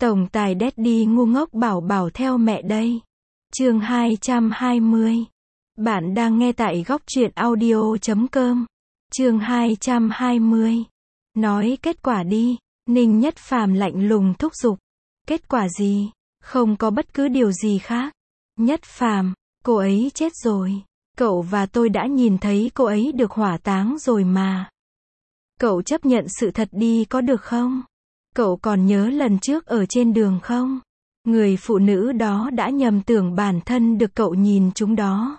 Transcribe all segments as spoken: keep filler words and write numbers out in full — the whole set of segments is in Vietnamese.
Tổng tài Daddy ngu ngốc bảo bảo theo mẹ đây. Chương hai trăm hai mươi. Bạn đang nghe tại góc truyện audio chấm com. Chương hai trăm hai mươi. Nói kết quả đi. Ninh Nhất Phàm lạnh lùng thúc giục. Kết quả gì? Không có bất cứ điều gì khác. Nhất Phàm, cô ấy chết rồi. Cậu và tôi đã nhìn thấy cô ấy được hỏa táng rồi mà. Cậu chấp nhận sự thật đi có được không? Cậu còn nhớ lần trước ở trên đường không? Người phụ nữ đó đã nhầm tưởng bản thân được cậu nhìn chúng đó.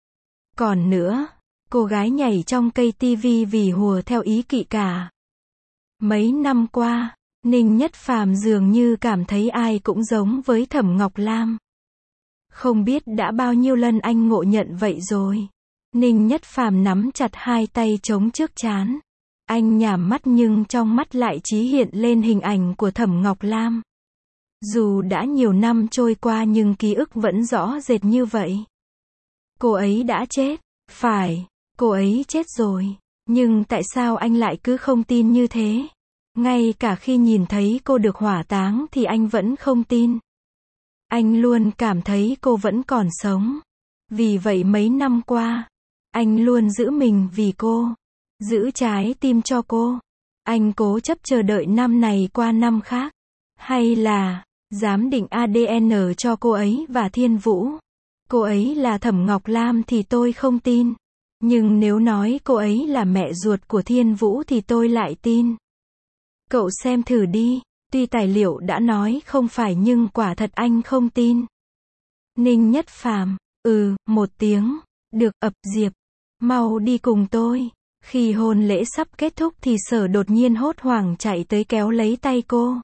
Còn nữa, cô gái nhảy trong cây tivi vì hùa theo ý kỵ cả. Mấy năm qua, Ninh Nhất Phàm dường như cảm thấy ai cũng giống với Thẩm Ngọc Lam. Không biết đã bao nhiêu lần anh ngộ nhận vậy rồi. Ninh Nhất Phàm nắm chặt hai tay chống trước trán. Anh nhắm mắt nhưng trong mắt lại chí hiện lên hình ảnh của Thẩm Ngọc Lam. Dù đã nhiều năm trôi qua nhưng ký ức vẫn rõ rệt như vậy. Cô ấy đã chết. Phải, cô ấy chết rồi. Nhưng tại sao anh lại cứ không tin như thế? Ngay cả khi nhìn thấy cô được hỏa táng thì anh vẫn không tin. Anh luôn cảm thấy cô vẫn còn sống. Vì vậy mấy năm qua, anh luôn giữ mình vì cô. Giữ trái tim cho cô. Anh cố chấp chờ đợi năm này qua năm khác. Hay là, giám định a đê en cho cô ấy và Thiên Vũ. Cô ấy là Thẩm Ngọc Lam thì tôi không tin. Nhưng nếu nói cô ấy là mẹ ruột của Thiên Vũ thì tôi lại tin. Cậu xem thử đi, tuy tài liệu đã nói không phải nhưng quả thật anh không tin. Ninh Nhất Phàm, ừ, một tiếng, được, ập Diệp. Mau đi cùng tôi. Khi hôn lễ sắp kết thúc thì Sở đột nhiên hốt hoảng chạy tới kéo lấy tay cô.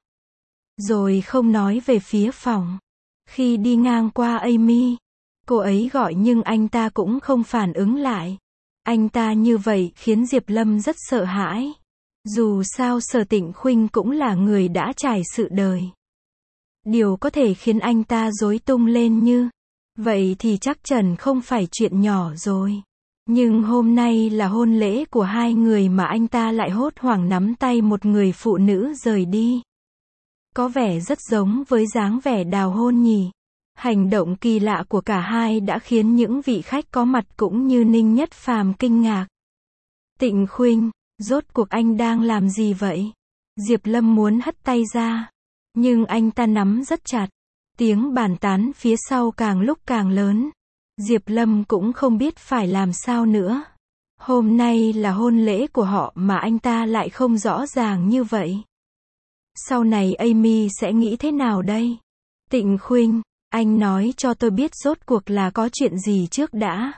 Rồi không nói về phía phòng. Khi đi ngang qua Amy, cô ấy gọi nhưng anh ta cũng không phản ứng lại. Anh ta như vậy khiến Diệp Lâm rất sợ hãi. Dù sao Sở Tịnh Khuynh cũng là người đã trải sự đời. Điều có thể khiến anh ta rối tung lên như vậy thì chắc chắn không phải chuyện nhỏ rồi. Nhưng hôm nay là hôn lễ của hai người mà anh ta lại hốt hoảng nắm tay một người phụ nữ rời đi. Có vẻ rất giống với dáng vẻ đào hôn nhỉ. Hành động kỳ lạ của cả hai đã khiến những vị khách có mặt cũng như Ninh Nhất Phàm kinh ngạc. Tịnh Khuynh, rốt cuộc anh đang làm gì vậy? Diệp Lâm muốn hất tay ra. Nhưng anh ta nắm rất chặt. Tiếng bàn tán phía sau càng lúc càng lớn. Diệp Lâm cũng không biết phải làm sao nữa. Hôm nay là hôn lễ của họ mà anh ta lại không rõ ràng như vậy. Sau này Amy sẽ nghĩ thế nào đây? Tịnh Khuynh, anh nói cho tôi biết rốt cuộc là có chuyện gì trước đã.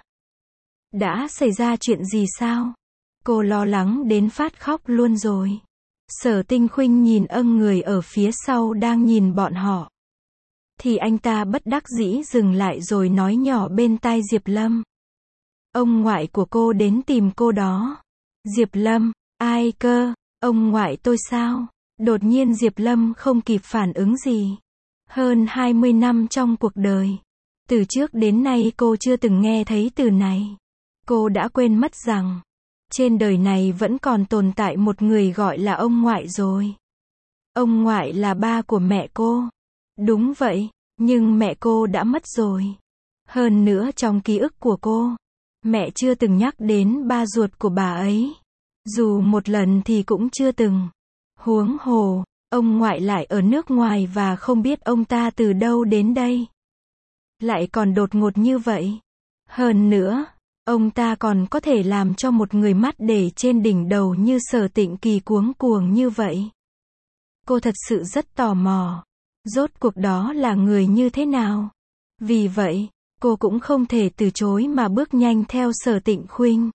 Đã xảy ra chuyện gì sao? Cô lo lắng đến phát khóc luôn rồi. Sở Tinh Khuynh nhìn ân người ở phía sau đang nhìn bọn họ. Thì anh ta bất đắc dĩ dừng lại rồi nói nhỏ bên tai Diệp Lâm. Ông ngoại của cô đến tìm cô đó. Diệp Lâm, ai cơ? Ông ngoại tôi sao? Đột nhiên Diệp Lâm không kịp phản ứng gì. Hơn hai mươi năm trong cuộc đời. Từ trước đến nay cô chưa từng nghe thấy từ này. Cô đã quên mất rằng, trên đời này vẫn còn tồn tại một người gọi là ông ngoại rồi. Ông ngoại là ba của mẹ cô. Đúng vậy, nhưng mẹ cô đã mất rồi. Hơn nữa trong ký ức của cô, mẹ chưa từng nhắc đến ba ruột của bà ấy. Dù một lần thì cũng chưa từng. Huống hồ, ông ngoại lại ở nước ngoài và không biết ông ta từ đâu đến đây. Lại còn đột ngột như vậy. Hơn nữa, ông ta còn có thể làm cho một người mắt để trên đỉnh đầu như Sở Tịnh Kỳ cuống cuồng như vậy. Cô thật sự rất tò mò. Rốt cuộc đó là người như thế nào? Vì vậy, cô cũng không thể từ chối mà bước nhanh theo Sở Tịnh Khuynh.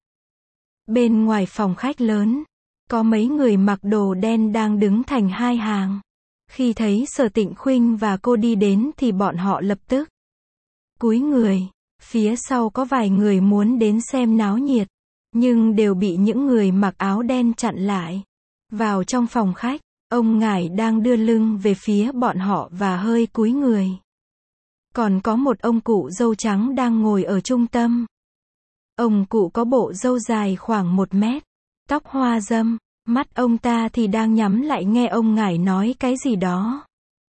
Bên ngoài phòng khách lớn, có mấy người mặc đồ đen đang đứng thành hai hàng. Khi thấy Sở Tịnh Khuynh và cô đi đến thì bọn họ lập tức cúi người. Phía sau có vài người muốn đến xem náo nhiệt, nhưng đều bị những người mặc áo đen chặn lại. Vào trong phòng khách, ông ngải đang đưa lưng về phía bọn họ và hơi cúi người. Còn có một ông cụ râu trắng đang ngồi ở trung tâm. Ông cụ có bộ râu dài khoảng một mét, tóc hoa râm, mắt ông ta thì đang nhắm lại nghe ông ngải nói cái gì đó.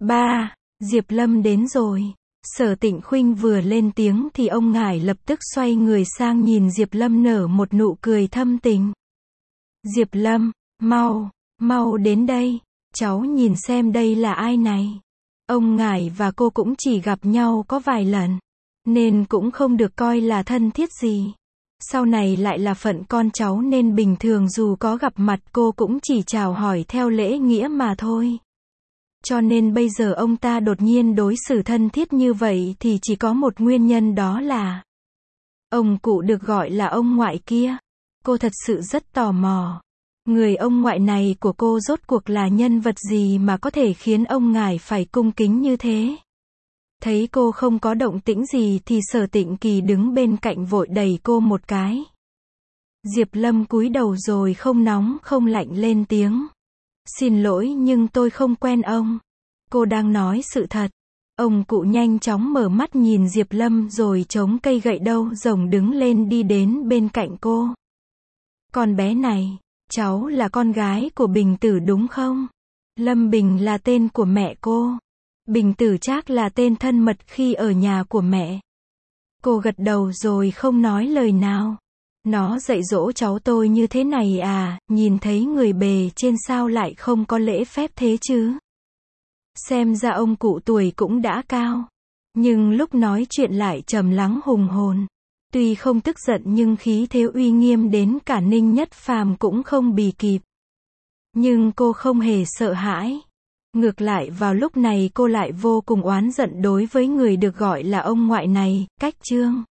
Ba, Diệp Lâm đến rồi. Sở Tịnh Khuynh vừa lên tiếng thì ông ngải lập tức xoay người sang nhìn Diệp Lâm nở một nụ cười thâm tình. Diệp Lâm, mau, mau đến đây, cháu nhìn xem đây là ai này. Ông ngải và cô cũng chỉ gặp nhau có vài lần, nên cũng không được coi là thân thiết gì. Sau này lại là phận con cháu nên bình thường dù có gặp mặt cô cũng chỉ chào hỏi theo lễ nghĩa mà thôi. Cho nên bây giờ ông ta đột nhiên đối xử thân thiết như vậy thì chỉ có một nguyên nhân, đó là ông cụ được gọi là ông ngoại kia. Cô thật sự rất tò mò. Người ông ngoại này của cô rốt cuộc là nhân vật gì mà có thể khiến ông ngải phải cung kính như thế. Thấy cô không có động tĩnh gì thì Sở Tịnh Kỳ đứng bên cạnh vội đẩy cô một cái. Diệp Lâm cúi đầu rồi không nóng không lạnh lên tiếng. Xin lỗi nhưng tôi không quen ông. Cô đang nói sự thật. Ông cụ nhanh chóng mở mắt nhìn Diệp Lâm rồi chống cây gậy đâu rồng đứng lên đi đến bên cạnh cô. Con bé này, cháu là con gái của Bình Tử đúng không? Lâm Bình là tên của mẹ cô. Bình Tử Trác là tên thân mật khi ở nhà của mẹ. Cô gật đầu rồi không nói lời nào. Nó dạy dỗ cháu tôi như thế này à, nhìn thấy người bề trên sao lại không có lễ phép thế chứ. Xem ra ông cụ tuổi cũng đã cao. Nhưng lúc nói chuyện lại trầm lắng hùng hồn. Tuy không tức giận nhưng khí thế uy nghiêm đến cả Ninh Nhất Phàm cũng không bì kịp. Nhưng cô không hề sợ hãi. Ngược lại vào lúc này cô lại vô cùng oán giận đối với người được gọi là ông ngoại này, Cách Trương.